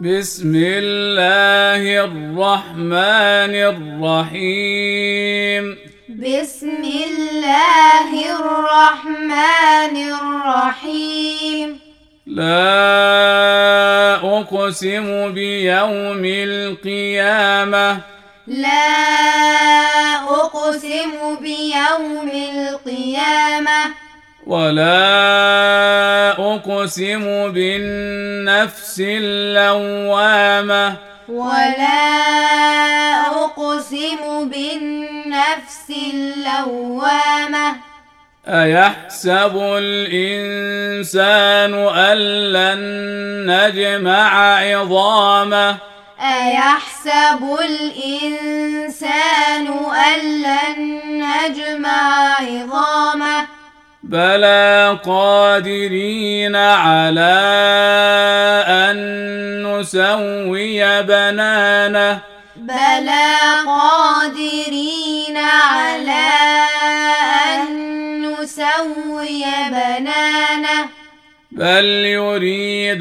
بسم الله الرحمن الرحيم. بسم الله الرحمن الرحيم. لا أقسم بيوم القيامة. لا أقسم بيوم القيامة. ولا أقسم بالنفس اللوامة. ولا أقسم بالنفس اللوامة. أيحسب الإنسان أن لن نجمع عظامه. أيحسب الإنسان أن لن نجمع عظامه. بلى قادرين على أن نسوي بنانه. بلى قادرين على أن نسوي بنانه. بل يريد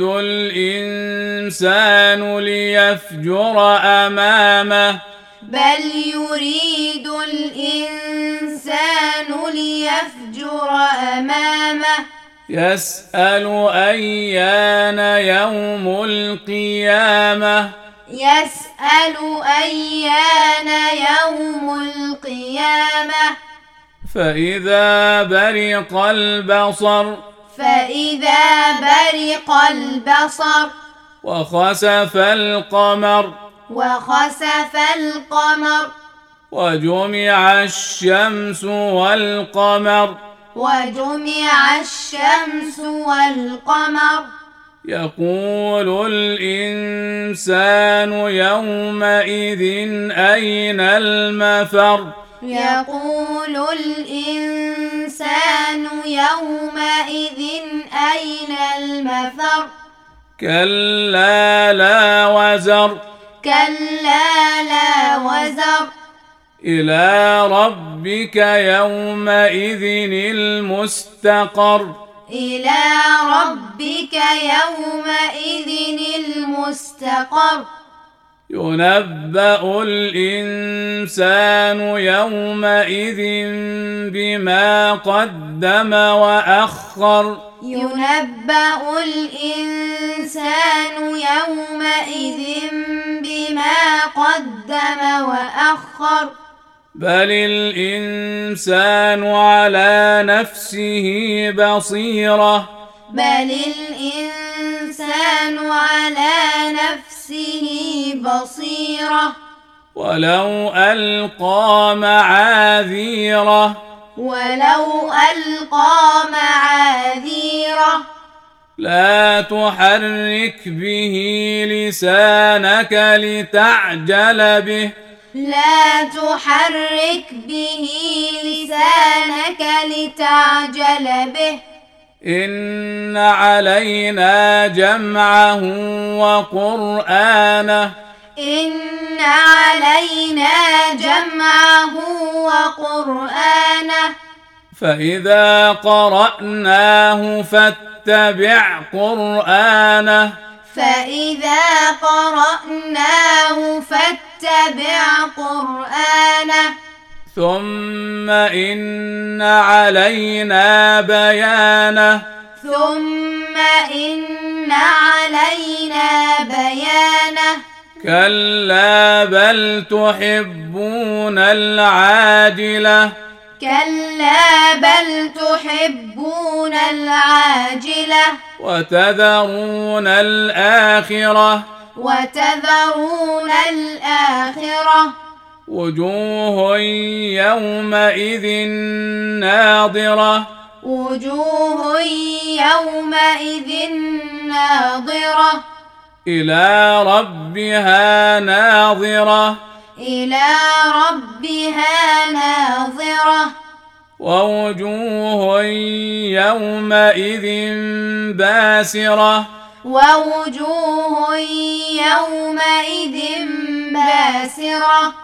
الإنسان ليفجر أمامه. بل يريد الإنسان ليفجر أمامه. يسأل أيان يوم القيامة. يسأل أيان يوم القيامة. فإذا برق البصر. فإذا برق البصر. وخسف القمر. وخسف القمر. وجمع الشمس والقمر. وجمع الشمس والقمر. يقول الإنسان يومئذ أين المفر. يقول الإنسان يومئذ أين المفر. كلا لا وزر. كلا لا وزر. إلى ربك يومئذ المستقر. إلى ربك يومئذ المستقر. ينبأ الإنسان يومئذ بما قدم وأخر. ينبأ الإنسان يومئذ بما قدم وأخر. بل الإنسان على نفسه بصيرة. بل الإنسان على نفسه بصيرة. ولو ألقى معاذيره. ولو ألقى معاذيره. لا تحرك به لسانك لتعجل به. لا تحرك به لسانك لتعجل به. إن علينا جمعه وقرآنه. إن علينا جمعه وقرآنه. فإذا قرأناه فاتبع قرآنه. فإذا قرأناه فاتبع قرآنه. ثم إن علينا بيانه. ثم إن علينا بيانه. كلا بل تحبون العاجلة. كلا بل تحبون العاجلة. وتذرون الآخرة. وتذرون الآخرة. وجوه يومئذ ناضرة. وجوه يومئذ ناظرة. إلى ربها ناظرة. إلى ربها ناظرة. ووجوه يومئذ باسرة. ووجوه يومئذ باسرة.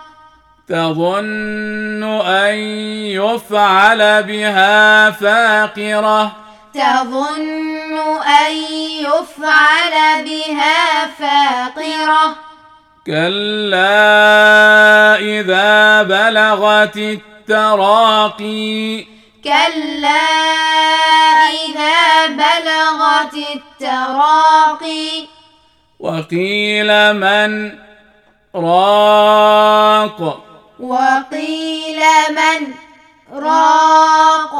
تظن أن يفعل بها فاقرة. تظن أن يفعل بها فاقرة كلا إذا بلغت التراقي كلا إذا بلغت التراقي وقيل من راق وقيل من راق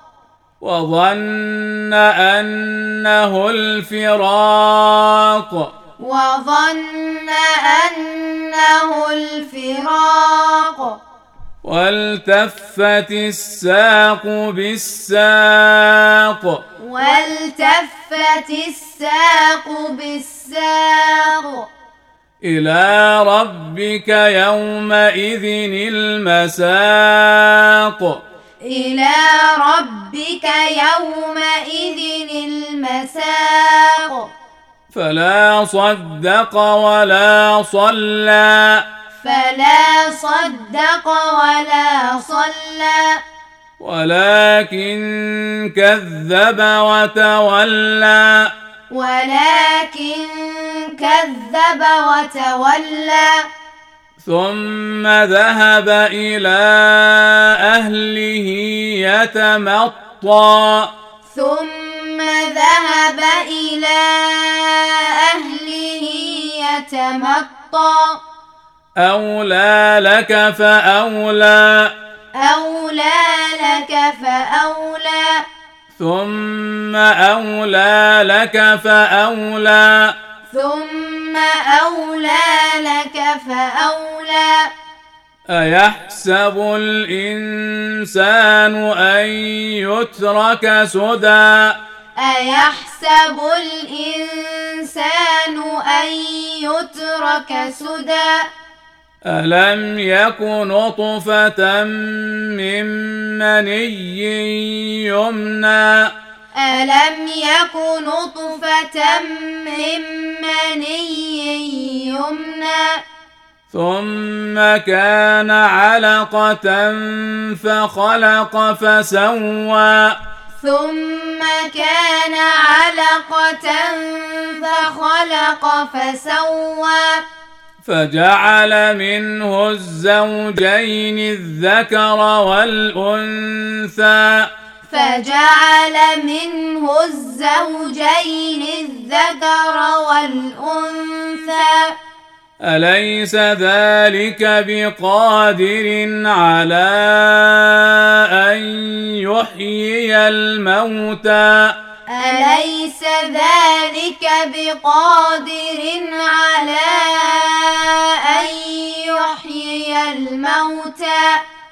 وظن أنه الفراق وظن أنه الفراق والتفت الساق بالساق والتفت الساق بالساق إلى ربك يومئذ المساق إلى ربك يومئذ المساق فلا صدق ولا صلى فلا صدق ولا صلى ولكن كذب وتولى ولكن كذب وتولى ثم ذهب إلى أهله يتمطى ثم ذهب إلى أهله يتمطى أولى لك فأولى أولى لك فأولى ثم أولى لك فأولى ثم أولى لك فأولى أيحسب الإنسان أن يترك سدى أيحسب الإنسان أن يترك سدى ألم يك نطفة من مني يمنى ألم يك نطفة من مني يمنى ثم كان علقة فخلق فسوى ثم كان علقة فخلق فسوى فجعل منه الزوجين الذكر والأنثى فجعل منه الزوجين الذكر والأنثى أليس ذلك بقادر على أن يحيي الموتى أليس ذلك بقادر على أن يحيي الموتى